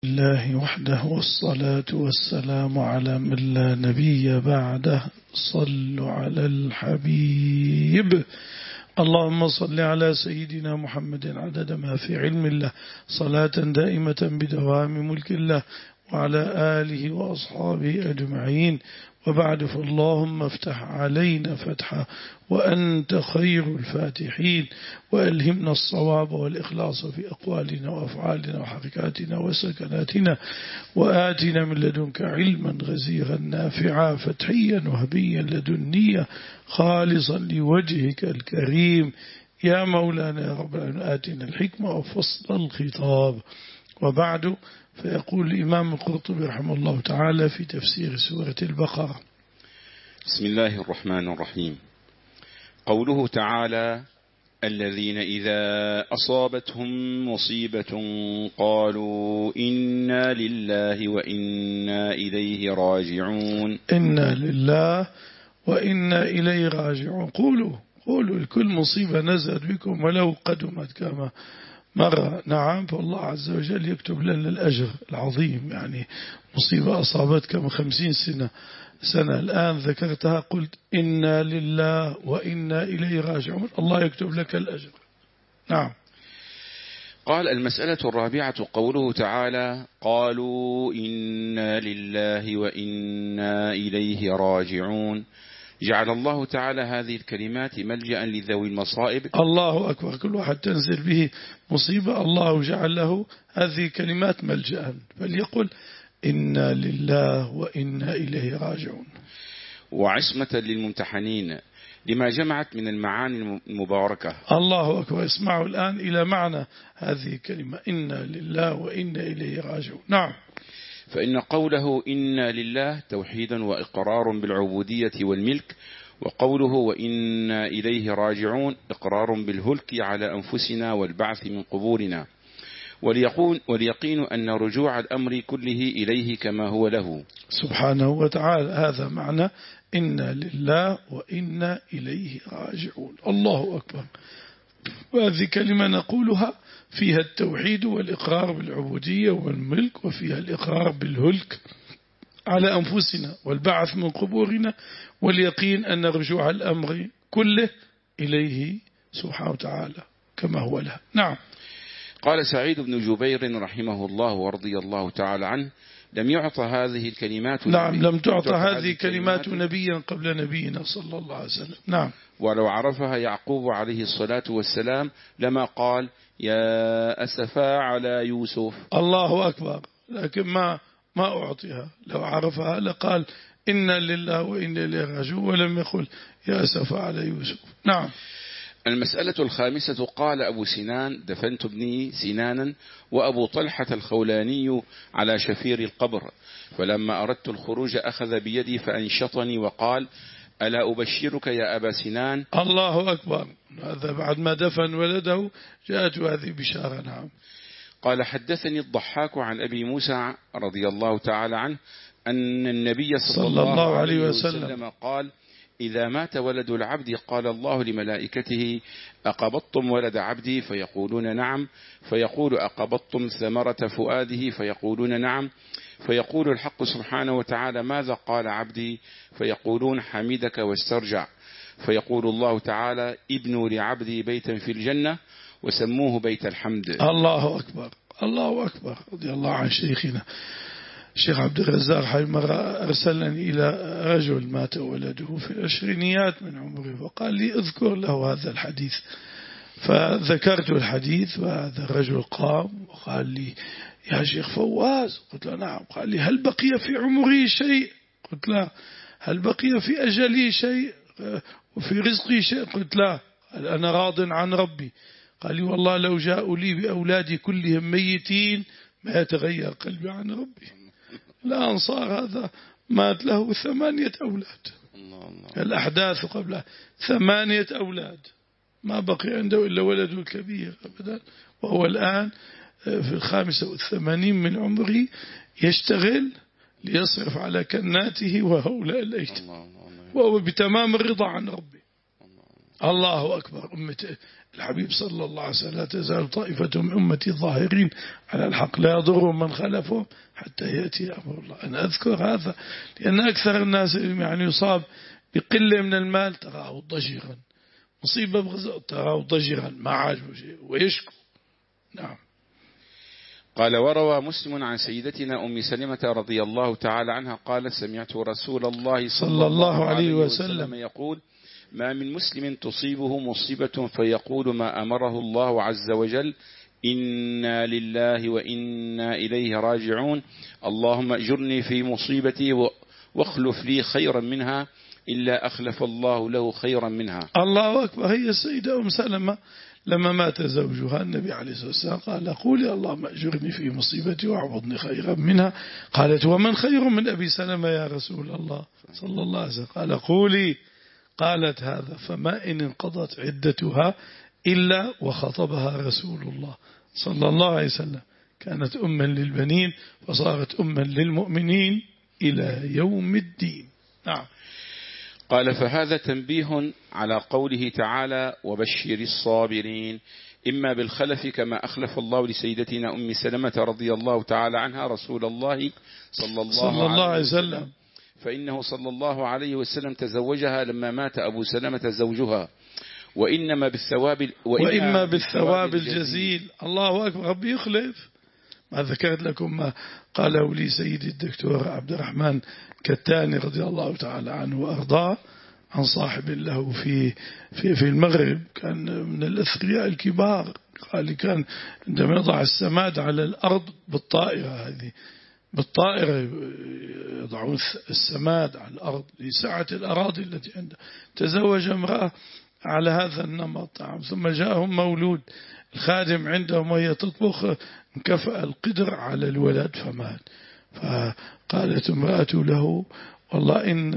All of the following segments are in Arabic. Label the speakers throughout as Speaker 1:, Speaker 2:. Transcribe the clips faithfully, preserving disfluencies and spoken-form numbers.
Speaker 1: الله وحده والصلاة والسلام على من لا نبي بعده. صلوا على الحبيب. اللهم صل على سيدنا محمد عدد ما في علم الله، صلاة دائمة بدوام ملك الله، وعلى آله وأصحابه أجمعين. وبعد، فاللهم افتح علينا فتحا وأنت خير الفاتحين، وألهمنا الصواب والإخلاص في أقوالنا وأفعالنا وحركاتنا وسكناتنا، وآتنا من لدنك علما غزيرا نافعا فتحيا وهبيا لدنيا خالصا لوجهك الكريم يا مولانا يا رب العالمين. آتنا الحكمة وفصل الخطاب. وبعد، فيقول الإمام القرطبي رحمه الله تعالى في تفسير سورة البقرة:
Speaker 2: بسم الله الرحمن الرحيم. قوله تعالى: الذين إذا أصابتهم مصيبة قالوا إنا لله وإنا إليه راجعون.
Speaker 1: إنا لله وإنا إليه راجعون. قولوا قولوا لكل مصيبة نزلت بكم ولو قدمت كما مرة. نعم، فالله عز وجل يكتب لنا الأجر العظيم. يعني مصيبة أصابتك من خمسين سنة سنة الآن ذكرتها قلت إنا لله وإنا إليه راجعون، الله يكتب لك الأجر. نعم.
Speaker 2: قال: المسألة الرابعة قوله تعالى: قالوا إنا لله وإنا إليه راجعون. جعل الله تعالى هذه الكلمات ملجأ لذوي المصائب.
Speaker 1: الله أكبر. كل واحد تنزل به مصيبة الله جعل له هذه الكلمات ملجأ، فليقل إنا لله وإنا إليه راجعون.
Speaker 2: وعصمة للممتحنين لما جمعت من المعاني المباركة.
Speaker 1: الله أكبر. اسمعوا الآن إلى معنى هذه الكلمة: إنا لله وإنا إليه راجعون. نعم.
Speaker 2: فإن قوله إنا لله توحيد وإقرار بالعبودية والملك، وقوله وإنا إليه راجعون إقرار بالهلك على أنفسنا والبعث من قبورنا، وليقون وليقين أن رجوع الأمر كله إليه كما هو له
Speaker 1: سبحانه وتعالى. هذا معنى إنا لله وإنا إليه راجعون. الله أكبر. وهذه كلمة نقولها فيها التوحيد والإقرار بالعبودية والملك، وفيها الإقرار بالهلك على أنفسنا والبعث من قبورنا، واليقين أن رجوع الأمر كله إليه سبحانه وتعالى كما هو له. نعم.
Speaker 2: قال سعيد بن جبير رحمه الله ورضي الله تعالى عنه: لم يعطى هذه الكلمات
Speaker 1: نعم لم تعطى هذه كلمات نبيا قبل نبينا صلى الله عليه وسلم. نعم.
Speaker 2: ولو عرفها يعقوب عليه الصلاة والسلام لما قال: يا أسفا على يوسف.
Speaker 1: الله أكبر. لكن ما ما أعطيها. لو عرفها لقال إنا لله وإنا إليه راجعون، ولم يقل يا أسفا على يوسف. نعم.
Speaker 2: المسألة الخامسة قال أبو سنان: دفنت ابني سنانا وأبو طلحة الخولاني على شفير القبر، فلما أردت الخروج أخذ بيدي فأنشطني وقال: ألا أبشرك يا أبا سنان؟
Speaker 1: الله أكبر. هذا بعد ما دفن ولده جاءت هذه بشارة. نعم.
Speaker 2: قال: حدثني الضحاك عن أبي موسى رضي الله تعالى عنه أن النبي صلى الله عليه وسلم قال: إذا مات ولد العبد قال الله لملائكته: أقبضتم ولد عبدي؟ فيقولون نعم. فيقول: أقبضتم ثمرة فؤاده؟ فيقولون نعم. فيقول الحق سبحانه وتعالى: ماذا قال عبدي؟ فيقولون: حمدك واسترجع. فيقول الله تعالى: ابنوا لعبدي بيتا في الجنة وسموه بيت الحمد.
Speaker 1: الله أكبر. الله أكبر. رضي الله عن شيخنا الشيخ عبد الرزاق. حي مرة أرسلني إلى رجل مات ولده في العشرينيات من عمره، وقال لي اذكر له هذا الحديث. فذكرت الحديث، وهذا الرجل قام وقال لي: يا شيخ فواز. قلت له: نعم. قال لي: هل بقي في عمري شيء؟ قلت لا. هل بقي في أجلي شيء وفي رزقي شيء؟ قلت لا. قال: أنا راض عن ربي. قال لي: والله لو جاءوا لي بأولادي كلهم ميتين ما يتغير قلبي عن ربي. الأنصار هذا مات له ثمانية أولاد.
Speaker 2: الله الله.
Speaker 1: الأحداث قبلها ثمانية أولاد، ما بقي عنده إلا ولده الكبير أبدا، وهو الآن في الخامسة والثمانين من عمره يشتغل ليصرف على كناته وهؤلاء الأيتام، وهو بتمام الرضا عن ربه. الله أكبر. أمة الحبيب صلى الله عليه وسلم لا تزال طائفة من أمتي ظاهرين على الحق لا يضرهم من خلفهم حتى يأتي أمر الله. أنا أذكر هذا لأن أكثر الناس يعني يصاب بقلة من المال تراه ضجيرا، مصيبة بغزاء تراه ضجيرا ما عاجبه شيء ويشكو. نعم.
Speaker 2: قال وروى مسلم عن سيدتنا أم سلمة رضي الله تعالى عنها قال سمعت رسول الله صلى الله عليه وسلم يقول ما من مسلم تصيبه مصيبة فيقول ما أمره الله عز وجل إنا لله وإنا إليه راجعون اللهم أجرني في مصيبتي واخلف لي خيرا منها إلا أخلف الله له خيرا منها.
Speaker 1: الله أكبر. هي السيدة أم سلمة لما مات زوجها النبي عليه الصلاة والسلام قال قولي اللهم أجرني في مصيبتي واعوضني خيرا منها. قالت ومن خير من أبي سلمة يا رسول الله صلى الله عليه وسلم؟ قال قولي. قالت هذا فما إن انقضت عدتها إلا وخطبها رسول الله صلى الله عليه وسلم. كانت أما للبنين وصارت أما للمؤمنين إلى يوم الدين. نعم.
Speaker 2: قال فهذا تنبيه على قوله تعالى وبشر الصابرين إما بالخلف كما أخلف الله لسيدتنا أم سلمة رضي الله تعالى عنها رسول الله صلى الله, صلى الله عليه وسلم، فإنه صلى الله عليه وسلم تزوجها لما مات أبو سلمة زوجها وإنما بالثواب
Speaker 1: وإما بالثواب الجزيل. الله أكبر. ربي يخلف. ما ذكرت لكم ما قاله لي سيدي الدكتور عبد الرحمن كتاني رضي الله تعالى عنه وأرضاه عن صاحب له في في في المغرب كان من الأثرياء الكبار. قال كان عندما يضع السماد على الأرض بالطائرة هذه بالطائرة يضعون السماد على الأرض لسعة الأراضي التي عنده. تزوج امرأة على هذا النمط ثم جاءهم مولود الخادم عندهم وهي تطبخ انكفأ القدر على الولد فمات. فقالت امرأة له والله إن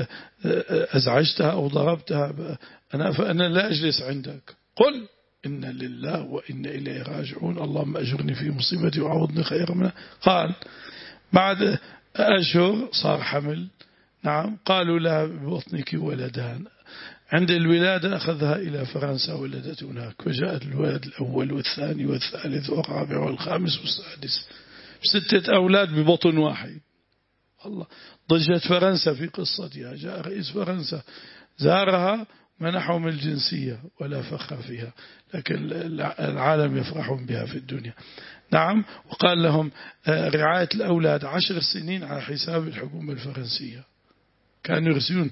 Speaker 1: أزعجتها أو ضربتها أنا فأنا لا أجلس عندك قل إن لله وإن إليه راجعون اللهم أجرني في مصيبتي وعوضني خيرا منها. قال بعد أشهر صار حمل. نعم. قالوا لها ببطنك ولدان. عند الولادة أخذها إلى فرنسا ولدت هناك وجاءت الولد الأول والثاني والثالث والرابع والخامس والسادس ستة أولاد ببطن واحد. الله. ضجت فرنسا في قصتها. جاء رئيس فرنسا زارها منحهم الجنسية ولا فخر فيها لكن العالم يفرحون بها في الدنيا. نعم. وقال لهم رعاية الأولاد عشر سنين على حساب الحكومة الفرنسية. كانوا يرسلون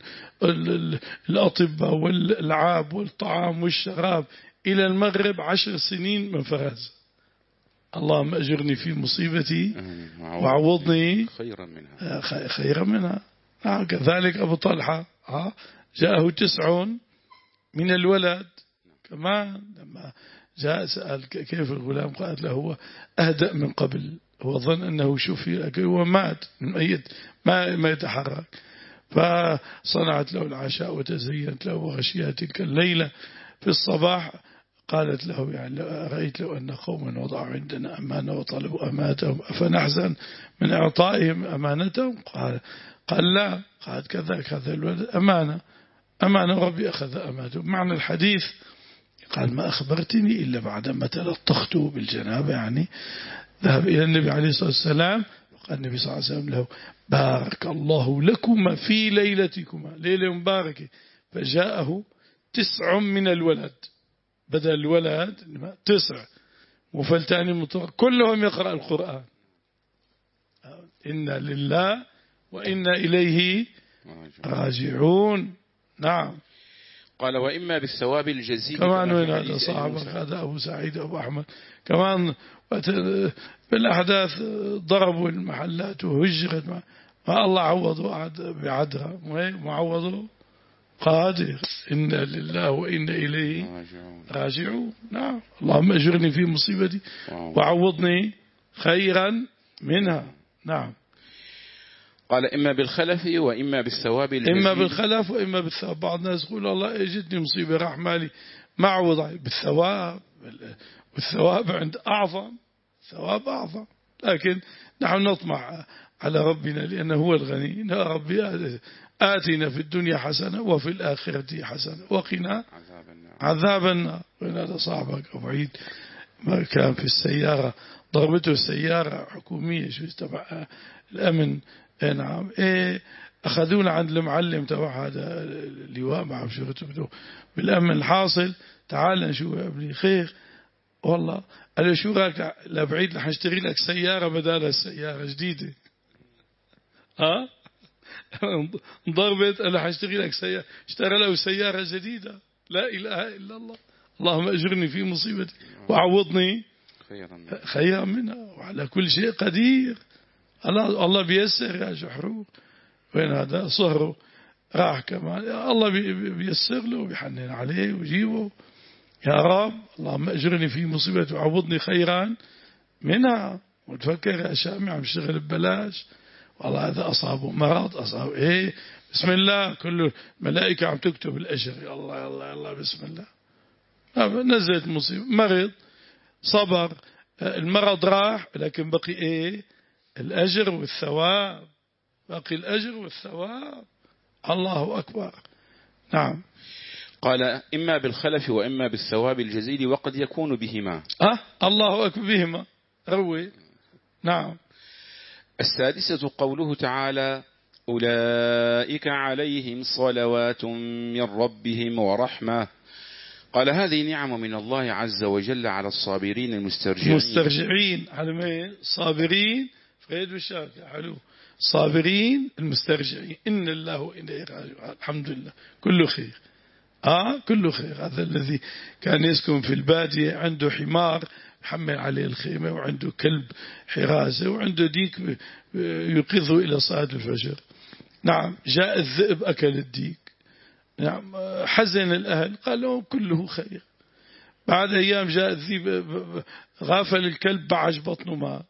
Speaker 1: الأطباء والألعاب والطعام والشراب إلى المغرب عشر سنين من فرنسا. اللهم أجرني في مصيبتي وعوضني
Speaker 2: خيرا منها
Speaker 1: خيرا منها. كذلك أبو طلحة جاءه تسعون من الولد كمان لما جاء سأل كيف الغلام قالت له هو أهدأ من قبل هو ظن أنه شفي هو مات ميت ما ما يتحرك. فصنعت له العشاء وتزينت له وغشيها تلك الليلة. في الصباح قالت له يعني رأيت له أن قوما وضعوا عندنا أمانة وطلبوا أمانتهم أفنحزن من إعطائهم أمانتهم؟ قال قال لا. قالت كذلك هذا الولد أمانة أمانة ربي أخذ أمانته. معنى الحديث قال ما أخبرتني إلا بعدما تلطخته بالجنابة يعني ذهب إلى النبي عليه الصلاة والسلام وقال النبي صلى الله عليه وسلم له بارك الله لكما في ليلتكما ليلة مباركة. فجاءه تسع من الولد بدل الولد تسع مفلتان مطلق كلهم يقرأ القرآن. إنا لله وإنا إليه راجعون. نعم.
Speaker 2: قال وإما بالثواب الجزيل
Speaker 1: كمان وين هذا صاحبك هذا أبو سعيد أبو أحمد كمان بالأحداث ضربوا المحلات وهجرت ما الله عوضوا بعدها معوضوا قادر. إنا لله وإنا إليه راجعون. نعم. اللهم أجرني في مصيبتي وعوضني خيرا منها. نعم.
Speaker 2: قال إما بالخلف وإما بالثواب الجزيل.
Speaker 1: إما بالخلف وإما بالثواب. بعض الناس يقول الله يجدني مصيبة راح مالي معوض بالثواب والثواب عند أعظم ثواب أعظم. لكن نحن نطمع على ربنا لأنه هو الغني. يا ربي آتنا في الدنيا حسنة وفي الآخرة حسنة وقنا عذاب النار. وإن هذا صاحبك أبو عيد ما كان في السيارة ضربته سيارة حكومية شو تبع الأمن. نعم إيه أخذونا عند المعلم تبع هذا اللواء مع شرطته بالأمن. الحاصل تعال نشوف يا ابني خير والله. قال له شو رايك لبعيد رح اشتري لك سيارة بدال السيارة جديدة. ها انضربت قال له حاشتري لك سيارة. اشترى له سيارة جديدة. لا إله إلا الله. اللهم أجرني في مصيبتي وعوضني خيرا منها وعلى كل شيء قدير. الله الله بيسر يا جحرور. وين هذا صهره راح كمان الله بيسر له وبيحنن عليه ويجيبه. يا رب اللهم أجرني في مصيبتي وعوضني خيرا منها. وتفكر يا شامي عم يشتغل ببلاش والله هذا أصابه مرض أصابه إيه بسم الله كله ملائكة عم تكتب الأجر. يا الله يا الله يا الله بسم الله. نزلت مصيبة مرض صبر المرض راح لكن بقي إيه الأجر والثواب. باقي الأجر والثواب. الله أكبر. نعم.
Speaker 2: قال إما بالخلف وإما بالثواب الجزيل وقد يكون بهما.
Speaker 1: أه الله أكبر بهما روي. نعم.
Speaker 2: السادسة قوله تعالى أولئك عليهم صلوات من ربهم ورحمة. قال هذه نعم من الله عز وجل على الصابرين المسترجعين.
Speaker 1: مسترجعين على مين؟ صابرين فريد والشاكر حلو. صابرين المسترجعين إن الله وإليه راجعون. الحمد لله كله خير. آه كله خير. هذا الذي كان يسكن في البادية عنده حمار حمل عليه الخيمة وعنده كلب حراسة وعنده ديك يوقظه إلى صلاة الفجر. نعم. جاء الذئب أكل الديك. نعم. حزن الأهل قال لهم كله خير. بعد أيام جاء الذئب غافل الكلب بعج بطنه ماء.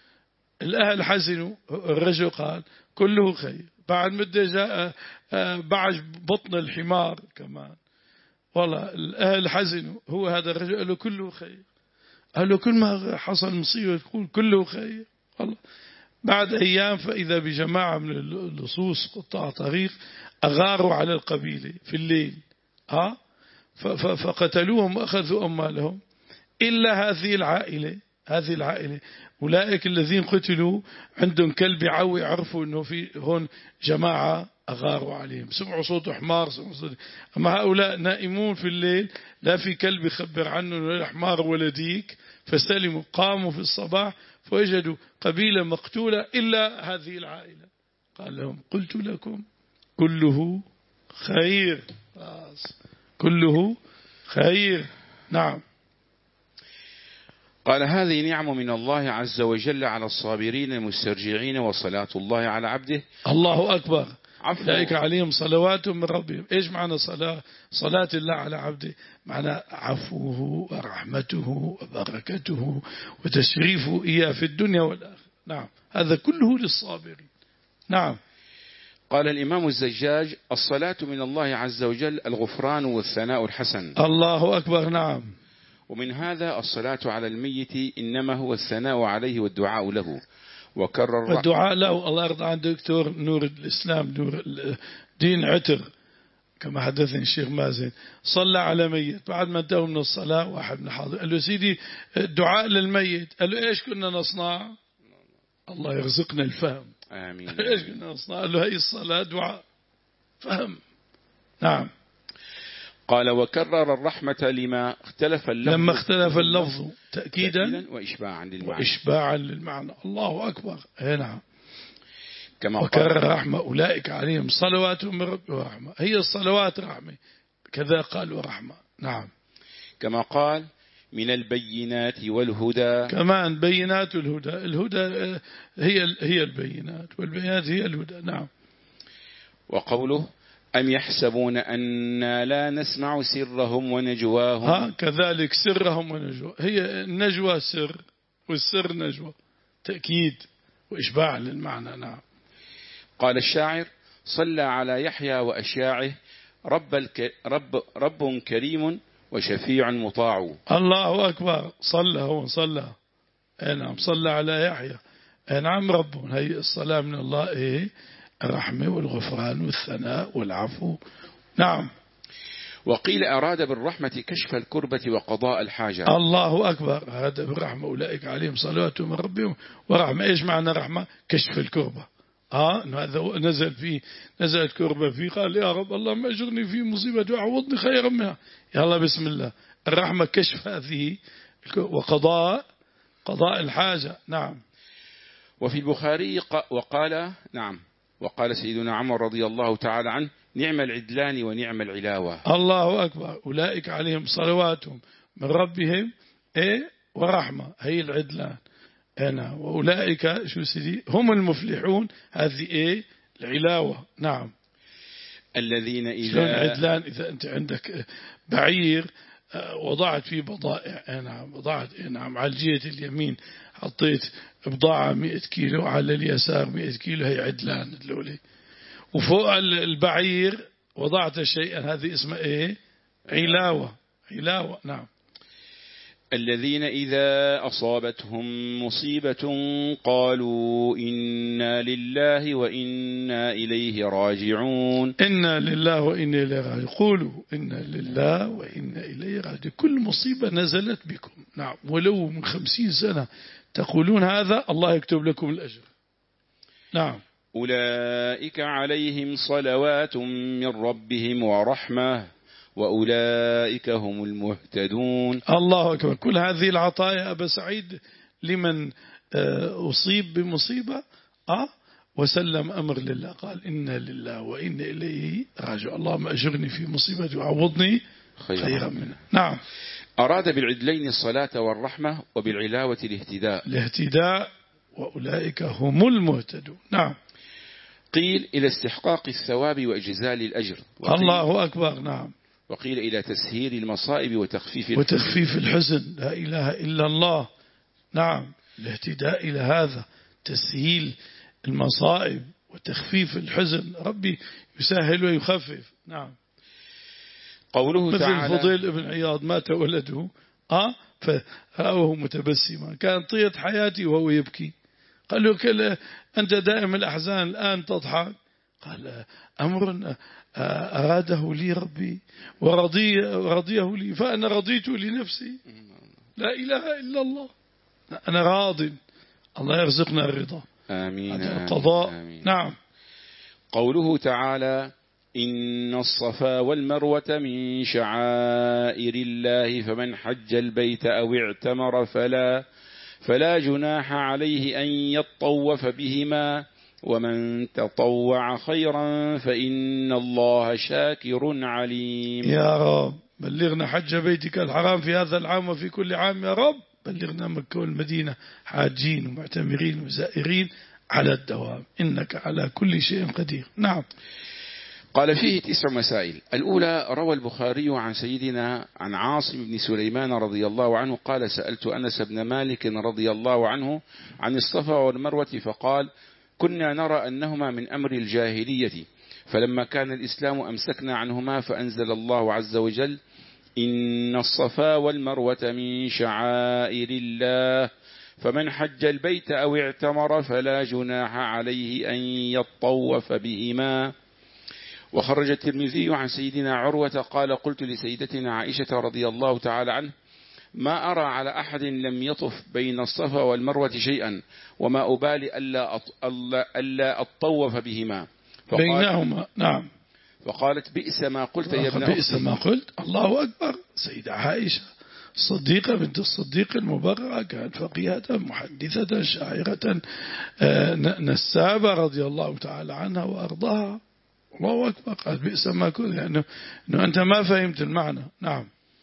Speaker 1: الأهل حزنوا. الرجل قال كله خير. بعد مدة جاء بعج بطن الحمار كمان. والله الأهل حزنوا. هو هذا الرجل قال له كله خير. قال له كل ما حصل مصيبة تقول كله خير. والله بعد أيام فإذا بجماعة من اللصوص قطاع طريق أغاروا على القبيلة في الليل. ها فقتلوهم وأخذوا أموالهم إلا هذه العائلة. هذه العائلة أولئك الذين قتلوا عندهم كلب يعوي عرفوا أنه في هون جماعة أغاروا عليهم. سمعوا صوت حمار سمعوا صوت. أما هؤلاء نائمون في الليل لا في كلب يخبر عنه ولا حمار ولا ديك فسلموا. قاموا في الصباح فوجدوا قبيلة مقتولة إلا هذه العائلة. قال لهم قلت لكم كله خير. كله خير. نعم.
Speaker 2: قال هذه نعم من الله عز وجل على الصابرين المسترجعين وصلاة الله على عبده.
Speaker 1: الله أكبر. أولئك عليهم صلوات من ربهم. إيش معنى صلاة صلاة الله على عبده؟ معنى عفوه ورحمته وبركته وتشريفه إياه في الدنيا والآخرة. نعم. هذا كله للصابرين. نعم.
Speaker 2: قال الإمام الزجاج الصلاة من الله عز وجل الغفران والثناء الحسن.
Speaker 1: الله أكبر. نعم.
Speaker 2: ومن هذا الصلاة على الميت إنما هو الثناء عليه والدعاء له. وكرر
Speaker 1: والدعاء له. الله يرضى عن دكتور نور الإسلام نور الدين عتر كما حدثني الشيخ مازن صلى على ميت. بعد ما انتهوا من الصلاة واحد من الحاضر قال له سيدي الدعاء للميت. قال له إيش كنا نصنع؟ الله يرزقنا الفهم.
Speaker 2: آمين.
Speaker 1: إيش كنا نصنع؟ قال له هي الصلاة دعاء فهم. نعم.
Speaker 2: قال وكرر الرحمة لما اختلف اللفظ
Speaker 1: لما اختلف اللفظ تأكيدا
Speaker 2: وإشباعا للمعنى.
Speaker 1: وإشباعا للمعنى. الله أكبر. نعم.
Speaker 2: كما
Speaker 1: وكرر الرحمة أولئك عليهم صلوات من ربهم ورحمة. هي الصلوات رحمة كذا قال ورحمة. نعم.
Speaker 2: كما قال من البينات والهدى.
Speaker 1: كمان بينات الهدى. الهدى هي هي البينات والبينات هي الهدى. نعم.
Speaker 2: وقوله أم يحسبون أن لا نسمع سرهم ونجواهم.
Speaker 1: ها كذلك سرهم ونجوا. هي النجوى سر والسر نجوى تأكيد وإشباع للمعنى. نعم.
Speaker 2: قال الشاعر صلى على يحيى وأشياعه رب, الك... رب... رب كريم وشفيع مطاع.
Speaker 1: الله أكبر. صلى هو صلى نعم صلى على يحيى نعم ربهم. هي الصلاة من الله إيه الرحمة والغفران والثناء والعفو. نعم.
Speaker 2: وقيل أراد بالرحمة كشف الكربة وقضاء الحاجة.
Speaker 1: الله أكبر. هذا بالرحمة أولئك عليهم صلوات من ربهم ورحمة. إيش معنى رحمة؟ كشف الكربة. آه هذا نزل فيه نزلت كربة فيه قال يا رب اللهم أجرني في مصيبة وعوضني خيرا منها. يا الله بسم الله. الرحمة كشف هذه وقضاء قضاء الحاجة. نعم.
Speaker 2: وفي البخاري وقال نعم وقال سيدنا عمر رضي الله تعالى عنه نعم العدلان ونعم العلاوة.
Speaker 1: الله أكبر. أولئك عليهم صلواتهم من ربهم إيه ورحمة. هي العدلان أنا وأولئك شو سيدي هم المفلحون. هذه إيه العلاوة. نعم.
Speaker 2: الذين إذا
Speaker 1: شلون عدلان؟ إذا أنت عندك بعير وضعت فيه بضائع نعم وضعت نعم على الجهة اليمين حطيت بضاعة مئة كيلو على اليسار مئة كيلو هي عدلان دلولي. وفوق البعير وضعت شيئا هذه اسمها إيه علاوة. علاوة. نعم.
Speaker 2: الذين إذا أصابتهم مصيبة قالوا إنا لله وإنا إليه راجعون.
Speaker 1: إنا لله وإنا إليه راجعون. قولوا إنا لله وإنا إليه راجعون. كل مصيبة نزلت بكم نعم ولو من خمسين سنة تقولون هذا الله يكتب لكم الأجر. نعم.
Speaker 2: أولئك عليهم صلوات من ربهم ورحمة وأولئك هم المهتدون.
Speaker 1: الله أكبر. كل هذه العطايا أبا سعيد لمن أصيب بمصيبة أه وسلم أمر لله قال إنا لله وإنا إليه راجعون. اللهم أجرني في مصيبتي وعوضني خيرا منها. نعم.
Speaker 2: أراد بالعدلين الصلاة والرحمة وبالعلاوة الاهتداء.
Speaker 1: الاهتداء وأولئك هم المهتدون. نعم.
Speaker 2: قيل إلى استحقاق الثواب وإجزال الأجر.
Speaker 1: الله أكبر. نعم.
Speaker 2: وقيل إلى تسهيل المصائب وتخفيف
Speaker 1: وتخفيف الحزن. لا إله إلا الله. نعم. الاهتداء إلى هذا تسهيل المصائب وتخفيف الحزن. ربي يسهل ويخفف. نعم.
Speaker 2: قوله
Speaker 1: مثل
Speaker 2: تعالى
Speaker 1: الفضيل ابن عياض مات ولده أه فرأوه متبسما كان طية حياتي وهو يبكي. قال له كلا أنت دائم الأحزان الآن تضحك. قال أمر أراده لي ربي ورضيه لي فأنا رضيت لنفسي. لا إله إلا الله. أنا راض. الله يرزقنا الرضا.
Speaker 2: آمين.
Speaker 1: هذا القضاء.
Speaker 2: آمين.
Speaker 1: نعم.
Speaker 2: قوله تعالى إن الصفا والمروة من شعائر الله فمن حج البيت أو اعتمر فلا فلا جناح عليه أن يطوف بهما ومن تطوع خيرا فإن الله شاكر عليم.
Speaker 1: يا رب بلغنا حج بيتك الحرام في هذا العام وفي كل عام يا رب. بلغنا مكة والمدينة حاجين ومعتمرين وزائرين على الدوام إنك على كل شيء قدير. نعم.
Speaker 2: قال فيه تسع مسائل. الأولى روى البخاري عن سيدنا عن عاصم بن سليمان رضي الله عنه قال سألت أنس بن مالك رضي الله عنه عن الصفا والمروة فقال كنا نرى أنهما من أمر الجاهلية فلما كان الإسلام أمسكنا عنهما فأنزل الله عز وجل إن الصفا والمروة من شعائر الله فمن حج البيت أو اعتمر فلا جناح عليه أن يطوف بهما. وخرج الترمذي عن سيدنا عروة قال قلت لسيدتنا عائشة رضي الله تعالى عنه ما أرى على أحد لم يطف بين الصفا والمروة شيئا وما أبالي ألا, ألا أطوف بهما
Speaker 1: بينهما. نعم.
Speaker 2: فقالت بئس ما قلت يا ابن
Speaker 1: بئس ما قلت. الله أكبر. سيدة عائشة الصديقة بنت الصديق المبررة كانت فقيهة محدثة شاعرة نسابة رضي الله تعالى عنها وأرضاها. الله أكبر. قال بئس ما قلت يعني أنه أنت ما فهمت المعنى. نعم.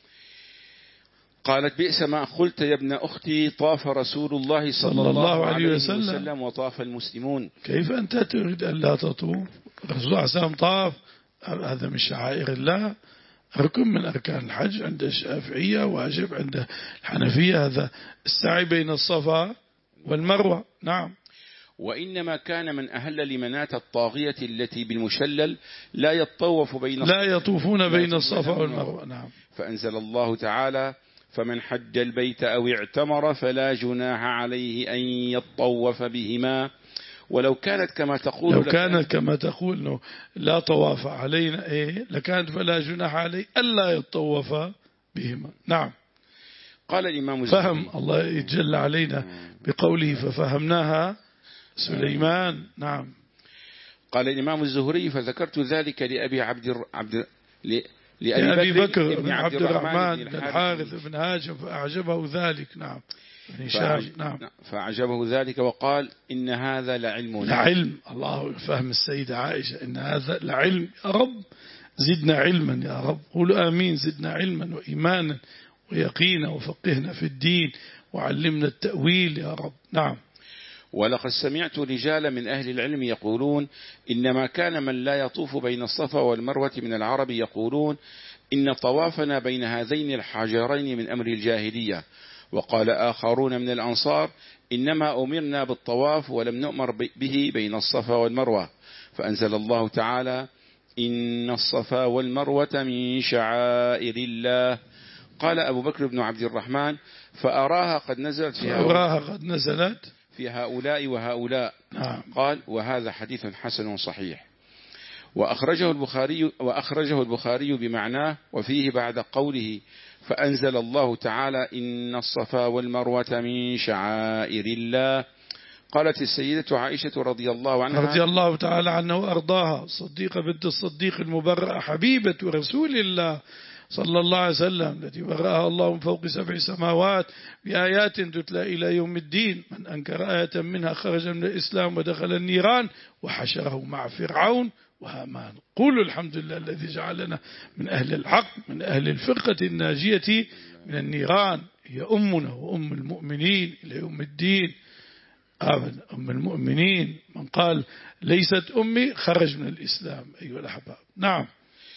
Speaker 2: قالت بئس ما قلت يا ابن أختي طاف رسول الله صلى, صلى الله عليه وسلم, وسلم وطاف المسلمون.
Speaker 1: كيف أنت تريد أن لا تطوف؟ الرسول عليه السلام طاف. هذا من شعائر الله ركن من أركان الحج عند الشافعية واجب عند الحنفية. هذا السعي بين الصفا والمروة. نعم.
Speaker 2: وإنما كان من أهل لمناة الطاغية التي بالمشلل لا يطوف بين
Speaker 1: لا يطوفون بين الصفا والمروة. نعم.
Speaker 2: فأنزل الله تعالى فمن حج البيت أو اعتمر فلا جناح عليه أن يطوف بهما. ولو كانت كما تقول
Speaker 1: لو كانت كما تقول إنه لا طواف علينا إيه لكانت فلا جناح عليه ألا يطوف بهما. نعم.
Speaker 2: قال الإمام الزهري
Speaker 1: فهم الله يتجلى علينا بقوله ففهمناها سليمان. نعم.
Speaker 2: قال الإمام الزهري فذكرت ذلك لأبي عبد عبد لأبي,
Speaker 1: لأبي بكر,
Speaker 2: بكر
Speaker 1: بن عبد الرحمن بن الحارث بن هاشم فأعجبه ذلك. نعم.
Speaker 2: فأعجب نعم. فأعجبه ذلك وقال إن هذا لعلم
Speaker 1: لعلم الله فهم السيدة عائشة إن هذا لعلم يا رب زدنا علما يا رب. قولوا آمين. زدنا علما وإيمانا ويقينا وفقهنا في الدين وعلمنا التأويل يا رب. نعم.
Speaker 2: ولقد سمعت رجالا من أهل العلم يقولون إنما كان من لا يطوف بين الصفا والمروة من العرب يقولون إن طوافنا بين هذين الحجرين من أمر الجاهلية. وقال آخرون من الأنصار إنما أمرنا بالطواف ولم نؤمر به بين الصفا والمروة. فأنزل الله تعالى إن الصفا والمروة من شعائر الله. قال أبو بكر بن عبد الرحمن فأراها قد نزلت في
Speaker 1: أراها قد نزلت
Speaker 2: في هؤلاء وهؤلاء.
Speaker 1: نعم.
Speaker 2: قال وهذا حديث حسن صحيح. وأخرجه البخاري وأخرجه البخاري بمعناه وفيه بعد قوله فأنزل الله تعالى إن الصفا والمروة من شعائر الله. قالت السيدة عائشة رضي الله عنها
Speaker 1: رضي الله تعالى عنها وأرضاها صديقة بنت الصديق المبرأة حبيبة رسول الله صلى الله عليه وسلم التي برأها الله من فوق سبع سماوات بآيات تتلى إلى يوم الدين. من أنكر آية منها خرج من الإسلام ودخل النيران وحشره مع فرعون وهامان. قولوا الحمد لله الذي جعلنا من أهل الحق من أهل الفرقة الناجية من النيران. هي أمنا وأم المؤمنين إلى يوم الدين أبدا. أم المؤمنين من قال ليست أمي خرج من الإسلام أيها الأحباب. نعم.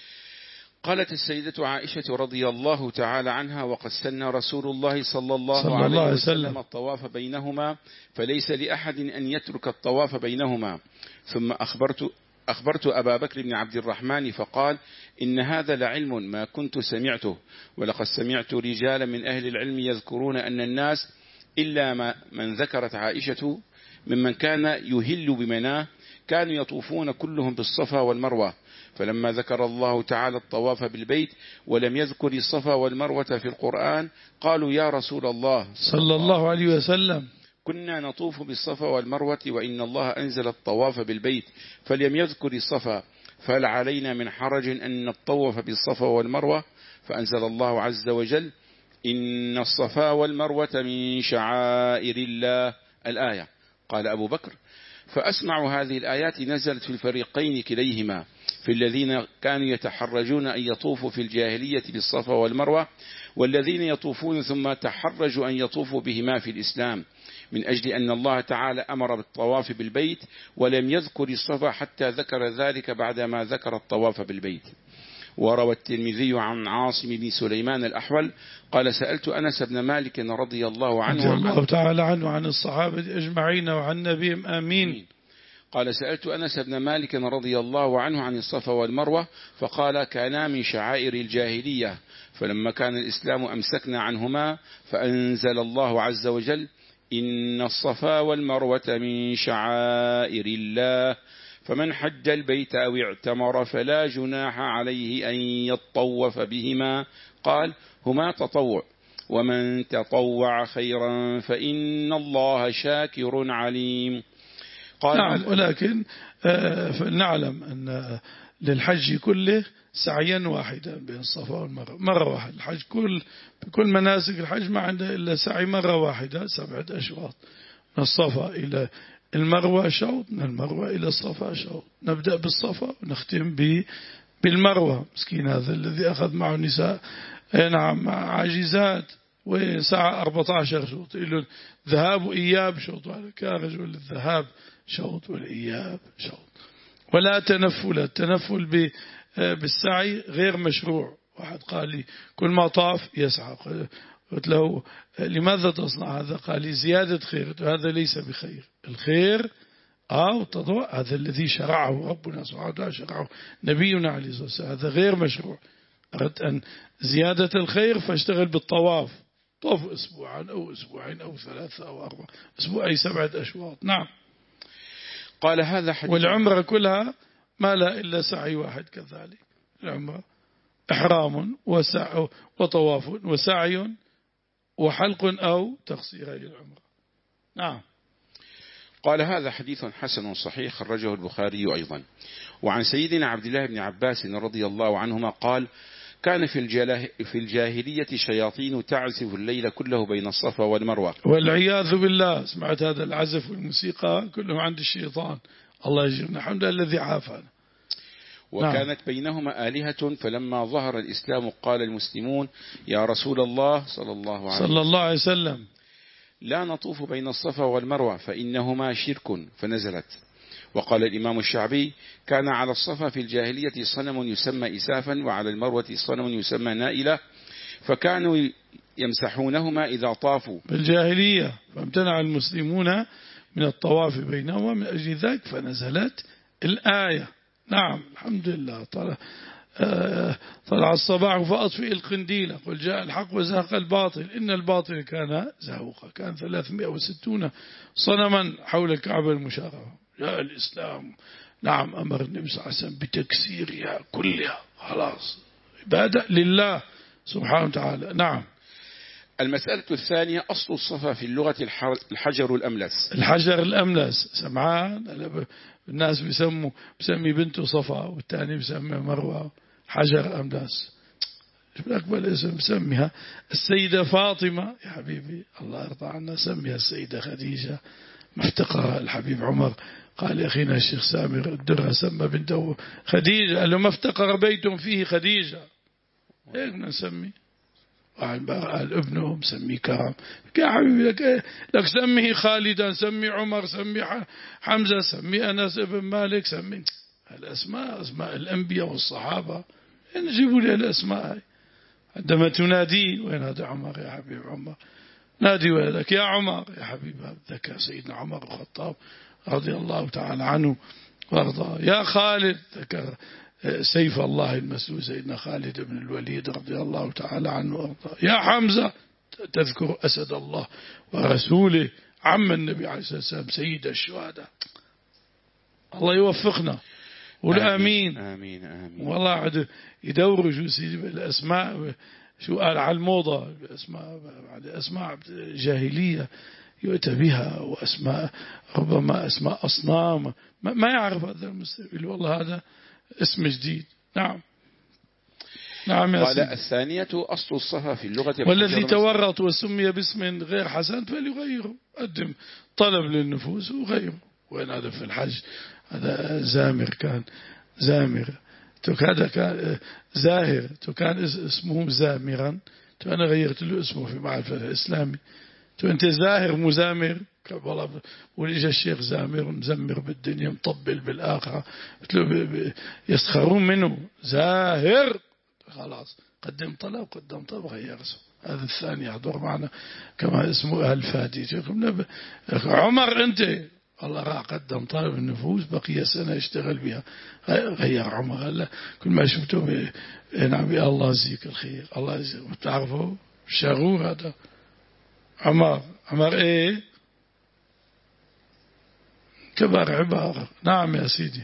Speaker 2: قالت السيدة عائشة رضي الله تعالى عنها وقد سن رسول الله صلى الله,
Speaker 1: صلى
Speaker 2: الله
Speaker 1: عليه
Speaker 2: عليه
Speaker 1: وسلم,
Speaker 2: وسلم الطواف بينهما فليس لأحد أن يترك الطواف بينهما. ثم أخبرت أخبرت أبا بكر بن عبد الرحمن فقال إن هذا لعلم ما كنت سمعته. ولقد سمعت رجالا من أهل العلم يذكرون أن الناس إلا ما من ذكرت عائشة ممن كان يهل بمناه كانوا يطوفون كلهم بالصفا والمروة. فلما ذكر الله تعالى الطواف بالبيت ولم يذكر الصفا والمروة في القرآن قالوا يا رسول الله
Speaker 1: صلى الله عليه وسلم
Speaker 2: كنا نطوف بالصفا والمروة وإن الله أنزل الطواف بالبيت فلم يذكر الصفا فهل علينا من حرج أن نطوف بالصفا والمروة؟ فأنزل الله عز وجل إن الصفا والمروة من شعائر الله الآية. قال أبو بكر فأسمع هذه الآيات نزلت في الفريقين كليهما في الذين كانوا يتحرجون أن يطوفوا في الجاهلية بالصفا والمروة والذين يطوفون ثم تحرجوا أن يطوفوا بهما في الإسلام من أجل أن الله تعالى أمر بالطواف بالبيت ولم يذكر الصفا حتى ذكر ذلك بعدما ذكر الطواف بالبيت. وروى الترمذي عن عاصم بن سليمان الأحول قال سألت أنس بن مالك رضي الله عنه
Speaker 1: رضي الله تعالى عنه عن الصحابة أجمعين وعن نبيهم آمين.
Speaker 2: قال سألت أنس بن مالك رضي الله عنه عن الصفا والمروة فقال كانا من شعائر الجاهلية فلما كان الإسلام أمسكنا عنهما فأنزل الله عز وجل إن الصفا والمروة من شعائر الله فمن حج البيت أو اعتمر فلا جناح عليه أن يطوف بهما. قال هما تطوع ومن تطوع خيرا فإن الله شاكر عليم.
Speaker 1: قال نعم ولكن نعلم أن للحج كله سعيا واحدا بين الصفا والمروة مرة واحدة. الحج كل بكل مناسك الحج ما عنده إلا سعي مرة واحدة سبعة أشواط من الصفا إلى المروة شوط من المروة إلى الصفا شوط. نبدأ بالصفا ونختم بالمروة. مسكين هذا الذي أخذ معه نساء نعم عاجزات وساعة أربعة عشر شوط إلى ذهاب وإياب شوط وعلى كارج والذهاب شوط والإياب شوط. ولا تنفل. التنفل بالسعي غير مشروع. واحد قال لي كل ما طاف يسعى قلت له لماذا تصنع هذا؟ قال لي زيادة خير. هذا ليس بخير. الخير أو تضوء هذا الذي شرعه ربنا سبحانه وتعالى شرعه نبينا عليه الصلاة والسلام. هذا غير مشروع. أردت أن زيادة الخير فاشتغل بالطواف طوف أسبوعا أو أسبوعين أو ثلاثة أو أربعة أسبوع أي سبعة أشواط. نعم.
Speaker 2: قال هذا حديث.
Speaker 1: والعمرة كلها ما لا إلا سعي واحد كذلك. العمرة إحرام وسعي وطواف وسعي وحلق أو تقصير العمرة. نعم.
Speaker 2: قال هذا حديث حسن صحيح خرجه البخاري أيضا. وعن سيدنا عبد الله بن عباس رضي الله عنهما قال كان في الجاهلية شياطين تعزف الليل كله بين الصفا والمروة.
Speaker 1: والعياذ بالله. سمعت هذا العزف والموسيقى كله عند الشيطان. الله يجيرنا الحمد لله الذي عافانا.
Speaker 2: وكانت نعم. بينهما آلهة فلما ظهر الإسلام قال المسلمون يا رسول الله صلى الله عليه,
Speaker 1: صلى الله عليه وسلم
Speaker 2: لا نطوف بين الصفا والمروة فإنهما شرك فنزلت. وقال الإمام الشعبي كان على الصفا في الجاهلية صنم يسمى إسافا وعلى المروة صنم يسمى نائلة فكانوا يمسحونهما إذا طافوا
Speaker 1: بالجاهلية فامتنع المسلمون من الطواف بينهما من أجل ذلك فنزلت الآية. نعم الحمد لله. طلع, طلع الصباح فأطفئ القنديل قل جاء الحق وزهق الباطل إن الباطل كان زهوقا. كان ثلاثمائة وستون صنما حول الكعبة المشرفة. جاء الإسلام. نعم أمر النبي صلى الله عليه وسلم بتكسيرها كلها. خلاص عبادة لله سبحانه وتعالى. نعم.
Speaker 2: المسألة الثانية أصل الصفا في اللغة الحجر الأملس.
Speaker 1: الحجر الأملس سمعان. الناس بيسموا بسمي بنته صفا والثاني بسمي مروة. حجر أملس. شوف أكبر اسم بسميها السيدة فاطمة يا حبيبي الله يرضى عنها سميها السيدة خديجة. ما افتقر الحبيب عمر قال أخينا الشيخ سامر الدرة سمى بنته خديجة. قال له ما افتقر بيت فيه خديجة هيك نسمي. قال ابنه مسميه كرم يا حبيبي لك إيه؟ لك سميه خالدا سمي عمر سمي حمزة سمي أنس ابن مالك سمي الأسماء أسماء الأنبياء والصحابة. نجيبوا لي الأسماء هاي عندما تنادي وين هذا عمر يا حبيب عمر نادي ولدك يا عمر يا حبيب ذكى سيدنا عمر الخطاب رضي الله تعالى عنه وارضاه. يا خالد ذكر سيف الله المسلول سيدنا خالد بن الوليد رضي الله تعالى عنه وارضاه. يا حمزة تذكر أسد الله ورسوله عم النبي عليه الصلاة والسلام سيد الشهداء. الله يوفقنا والآمين.
Speaker 2: آمين آمين.
Speaker 1: والله عاد يدوروا شو سيدي الأسماء شو قال على الموضة الأسماء بعد أسماء جاهلية يؤتى بها وأسماء ربما أسماء أصنام ما, ما يعرف هذا المسلم والله هذا اسم جديد. نعم. نعم يا
Speaker 2: قال
Speaker 1: سيدي.
Speaker 2: الثانية أصل الصفا في اللغة
Speaker 1: والذي تورط وسمي باسم غير حسن فليغيره. قدم طلب للنفوس وغيره. وين هذا في الحج هذا زامر كان زامر هذا كان زاهر كان اسمه زامرا أنا غيرت له اسمه في معرفة الإسلامي أنت زاهر مزامر والله وليجا الشيخ زامر مزمر بالدنيا مطبل بالآخرة يسخرون منه زاهر خلاص قدم طلب قدم طلب غير اسمه. هذا الثاني يحضر معنا كما اسمه الفادي عمر أنت الله راح قدم طالب النفوس بقي سنة يشتغل بها غير عمر هلا كل ما شفته نعم يا الله يجزيك الخير الله يجزيك. بتعرفوا شغور هذا عمر عمر ايه كبر عبارة. نعم يا سيدي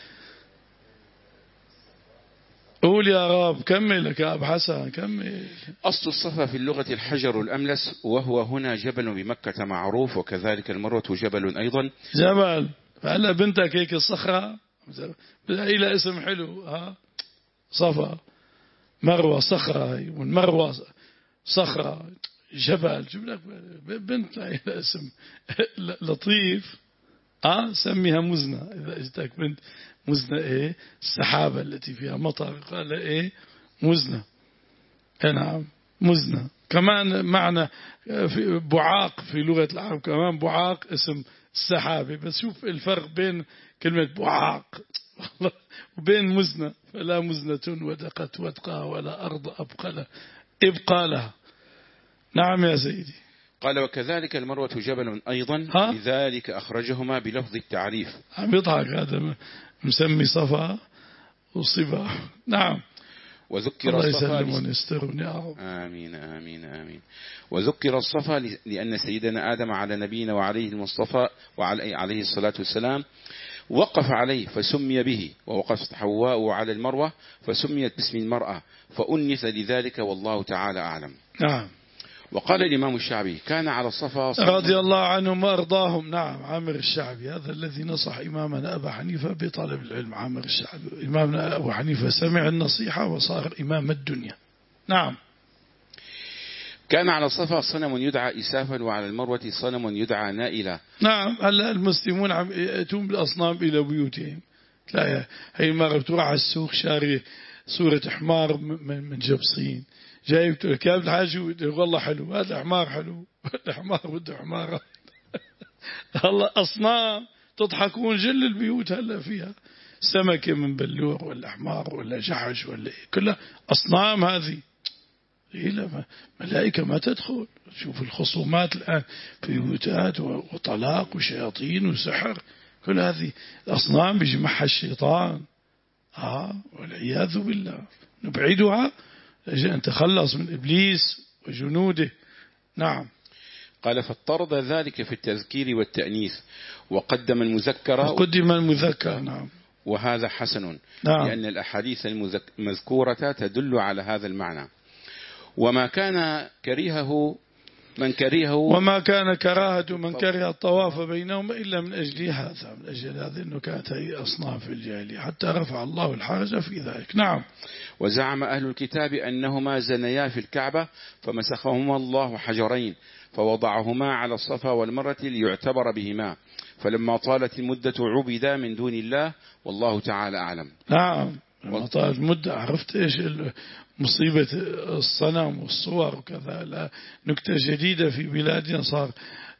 Speaker 1: قول يا رب كمل لك يا أبو حسن كمل.
Speaker 2: أصل الصفا في اللغة الحجر الأملس وهو هنا جبل بمكة معروف وكذلك المروة جبل أيضا.
Speaker 1: جبل فهلا بنتك هيك الصخرة إلى اسم حلو ها صفا مروة صخرة هي والمروة صخرة جبل جيب لك بنت إلى اسم لطيف اه سميها مزنة. إذا اجتك بنت مزنة ايه السحابة التي فيها مطر قال ايه مزنة. نعم مزنة. كمان معنى في بعاق في لغة العرب كمان بعاق اسم السحابة. بس شوف الفرق بين كلمة بعاق وبين مزنة. فلا مزنة ودقت ودقها ولا أرض أبقى ابقى لها. نعم يا سيدي.
Speaker 2: قال وكذلك المروة جبل أيضا لذلك أخرجهما بلفظ التعريف.
Speaker 1: عم يضحك هذا مسمي صفا وصفا. نعم.
Speaker 2: وذكر الصفا
Speaker 1: لس...
Speaker 2: آمين آمين آمين وذكر الصفا لأن سيدنا آدم على نبينا وعليه المصطفى وعليه عليه الصلاة والسلام وقف عليه فسمي به، ووقفت حواء على المروة فسميت باسم المرأة فأنث لذلك، والله تعالى أعلم.
Speaker 1: نعم.
Speaker 2: وقال الإمام الشعبي كان على الصفا
Speaker 1: رضي الله عنهم وأرضاهم. نعم، عامر الشعبي هذا الذي نصح إمامنا أبا حنيفة بطلب العلم. عامر الشعبي إمامنا أبو حنيفة سمع النصيحة وصار إمام الدنيا. نعم.
Speaker 2: كان على الصفا صنم يدعى إسافا، وعلى المروة صنم يدعى نائلة.
Speaker 1: نعم. هلا المسلمون عم يأتون بالأصنام إلى بيوتهم. تلاقي هي المرة بتروح على السوق شاري صورة حمار من جبصين، جايب كاب الحاج والله حلو، هذا حمار حلو، هذا حمار بده حمار. هلا أصنام تضحكون جل البيوت هلا فيها سمكة من بلور ولا حمار ولا جحش ولا كلها أصنام. هذه إيه؟ ملائكة ما تدخل. شوف الخصومات الآن في بيوتات وطلاق وشياطين وسحر، كل هذه الأصنام بيجمعها الشيطان. آه والعياذ بالله، نبعدها أن تخلص من إبليس وجنوده. نعم.
Speaker 2: قال فاضطرد ذلك في التذكير والتأنيث وقدم المذكر
Speaker 1: وقدم المذكر. نعم.
Speaker 2: وهذا حسن.
Speaker 1: نعم.
Speaker 2: لأن الأحاديث المذكورة تدل على هذا المعنى. وما كان كرهه من كرهه
Speaker 1: وما كان كراهة من كره الطواف بينهم إلا من أجل هذا، من أجل هذا أنه كانت هي أصناف في الجاهلية حتى رفع الله الحرج في ذلك. نعم.
Speaker 2: وزعم أهل الكتاب أنهما زنيا في الكعبة فمسخهما الله حجرين فوضعهما على الصفا والمروة ليعتبر بهما، فلما طالت المدة عبدا من دون الله، والله تعالى أعلم.
Speaker 1: نعم. لما طالت المدة عرفت إيش مصيبة الصنم والصور وكذا. لا نكتة جديدة في بلادنا، صار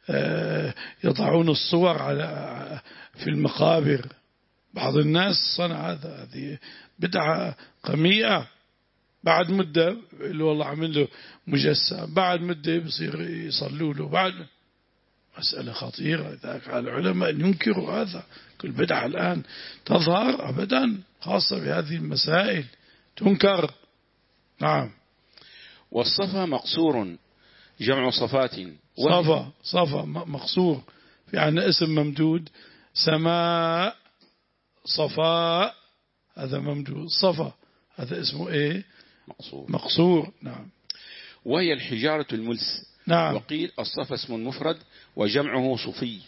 Speaker 1: يضعون الصور على في المقابر. بعض الناس صنع هذا، هذه بدعة قميئة. بعد مدة اللي والله عمل له مجسم، بعد مدة بصير يصلوا له. بعد مسألة خطيرة. ذاك على العلماء أن ينكروا هذا. كل بدعة الآن تظهر أبدا، خاصة بهذه المسائل تنكر. نعم.
Speaker 2: والصفا مقصور جمع صفات.
Speaker 1: صفا صفا مقصور، في عندنا اسم ممدود سماء صفاء، هذا ممدود. صفا هذا اسمه ايه؟
Speaker 2: مقصور.
Speaker 1: مقصور. نعم.
Speaker 2: وهي الحجارة الملس.
Speaker 1: نعم.
Speaker 2: وقيل الصفا اسم مفرد وجمعه صفي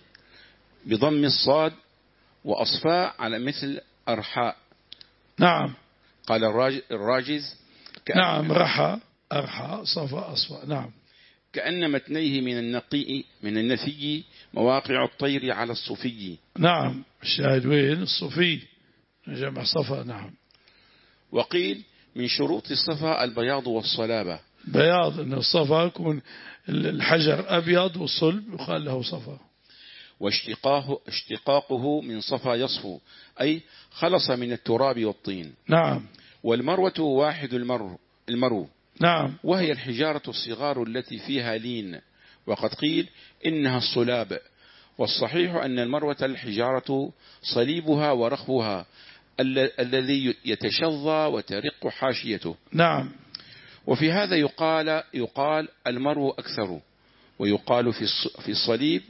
Speaker 2: بضم الصاد وأصفاء على مثل أرحاء.
Speaker 1: نعم.
Speaker 2: قال الراجز
Speaker 1: نعم. رحى أرحى صفا أصفاء. نعم.
Speaker 2: كأن متنيه من النقي من النفي مواقع الطير على الصفي.
Speaker 1: نعم. الشاهد وين؟ الصفي جمع صفا. نعم.
Speaker 2: وقيل من شروط الصفا البياض والصلابة.
Speaker 1: بياض أن الصفا يكون الحجر أبيض والصلب يقال له صفا.
Speaker 2: واشتقاقه اشتقاقه من صفا يصفو، أي خلص من التراب والطين.
Speaker 1: نعم.
Speaker 2: والمروة واحد المرو المرو.
Speaker 1: نعم.
Speaker 2: وهي الحجارة الصغار التي فيها لين، وقد قيل إنها الصلاب. والصحيح أن المروة الحجارة صليبها ورخوها الذي يتشظى وترق حاشيته.
Speaker 1: نعم.
Speaker 2: وفي هذا يقال يقال المرو أكثر، ويقال في في الصليب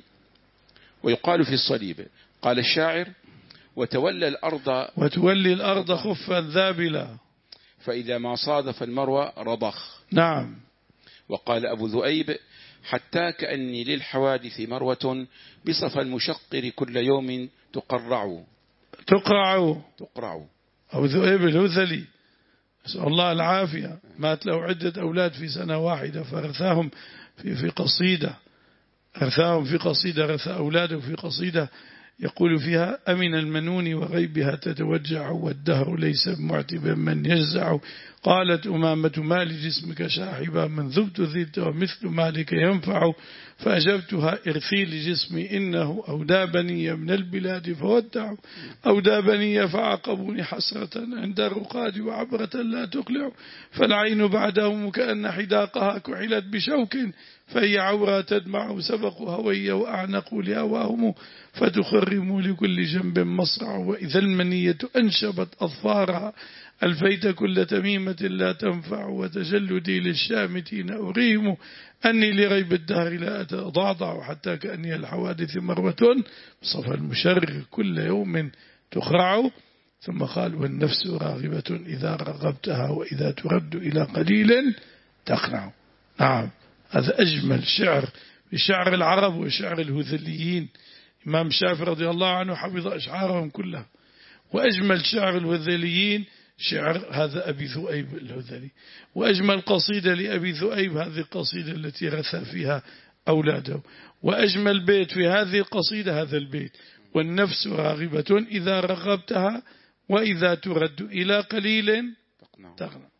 Speaker 2: ويقال في الصليب. قال الشاعر وتولى الأرض
Speaker 1: وتولي الأرض خفا ذابلا،
Speaker 2: فإذا ما صادف المروى رضخ.
Speaker 1: نعم.
Speaker 2: وقال أبو ذؤيب حتى كأني للحوادث مروة بصفى المشقر كل يوم تقرع
Speaker 1: تقرع
Speaker 2: تقرع.
Speaker 1: أبو ذؤيب الهذلي نسأل الله العافية، مات له عدة أولاد في سنة واحدة فأرثاهم في في قصيدة أرثاهم في قصيدة رث أولاده في قصيدة يقول فيها أمن المنون وغيبها تتوجع والدهر ليس معتبا من يجزع. قالت أمامة ما لجسمك شاحبا من ذبت ذيت ومثل مالك ينفع. فأجبتها ارثي لجسمي إنه أودى بني من البلاد فودع أودى بني فعقبوني حسرة عند الرقاد وعبرة لا تقلع. فالعين بعدهم كأن حداقها كحلت بشوك فهي عورة تدمع سبقوا هوي وأعنقوا لهواهم فتخرموا لكل جنب مصرع. وإذا المنية أنشبت أظفارها ألفيت كل تميمة لا تنفع وتجلدي للشامتين أريم أني لغيب الدهر لا أتضعضع حتى كأني الحوادث مروة بصفى المشرق كل يوم تخرع. ثم قال والنفس راغبة إذا رغبتها وإذا ترد إلى قليل تقنع. نعم هذا أجمل شعر بشعر العرب وشعر الهذليين. إمام الشافعي رضي الله عنه حفظ أشعارهم كلها، وأجمل شعر الهذليين شعر هذا أبي ذؤيب الهذلي. وأجمل قصيدة لأبي ذؤيب هذه القصيدة التي رثى فيها أولاده. وأجمل بيت في هذه القصيدة هذا البيت والنفس راغبة إذا رغبتها وإذا ترد إلى قليل تقنع.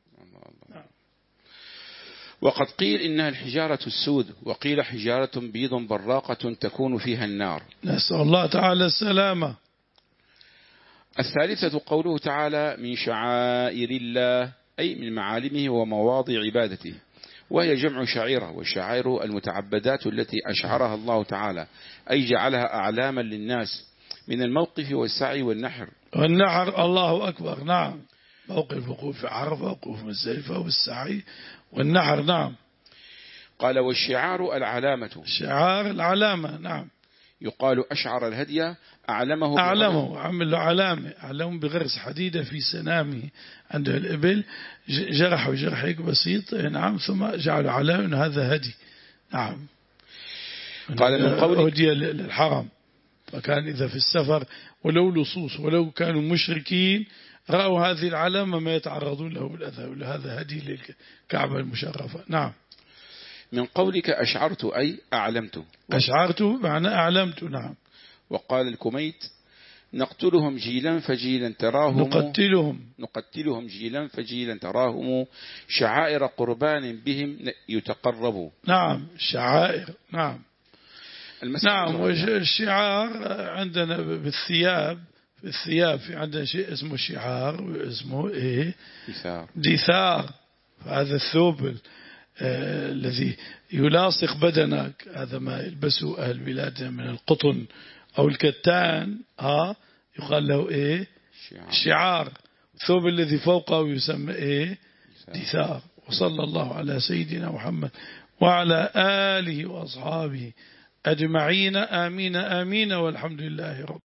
Speaker 2: وقد قيل إنها الحجارة السود، وقيل حجارة بيض براقة تكون فيها النار.
Speaker 1: نسأل الله تعالى السلامة.
Speaker 2: الثالثة قوله تعالى من شعائر الله، أي من معالمه ومواضع عبادته، وهي جمع شعيرة، والشعائر المتعبدات التي أشعرها الله تعالى، أي جعلها أعلاما للناس من الموقف والسعي والنحر.
Speaker 1: والنحر الله أكبر. نعم موقف وقوف عرفة وقوف مزدلفة والسعي والنحر. نعم
Speaker 2: قال والشعار العلامة،
Speaker 1: شعار العلامة. نعم
Speaker 2: يقال أشعر الهدي أعلمه
Speaker 1: أعلمه عمل له علامة، أعلمه بغرس حديدة في سنامه عند الإبل، جرحه جرح هيك بسيط. نعم ثم جعلوا علامة هذا هدي. نعم
Speaker 2: قال من قوله
Speaker 1: هدي للحرم، فكان إذا في السفر ولو لصوص ولو كانوا مشركين رأوا هذه العلامة ما يتعرضون له بالأذى، وهذا هدي للكعبة المشرفة. نعم
Speaker 2: من قولك أشعرت أي أعلمت،
Speaker 1: أشعرت معنى أعلمت. نعم
Speaker 2: وقال الكميت نقتلهم جيلا فجيلا تراهم
Speaker 1: نقتلهم
Speaker 2: نقتلهم جيلا فجيلا تراهم شعائر قربان بهم يتقربوا.
Speaker 1: نعم شعائر. نعم نعم والشعار عندنا بالثياب، في الثياب في عندنا شيء اسمه شعار واسمه ايه
Speaker 2: دثار.
Speaker 1: دثار هذا الثوب آه الذي يلاصق بدنك، هذا ما يلبسه أهل بلادنا من القطن أو الكتان. ها يقال له ايه شعار, شعار. الثوب الذي فوقه يسمى ايه دثار. وصلى الله على سيدنا محمد وعلى آله وأصحابه أجمعين. آمين آمين والحمد لله رب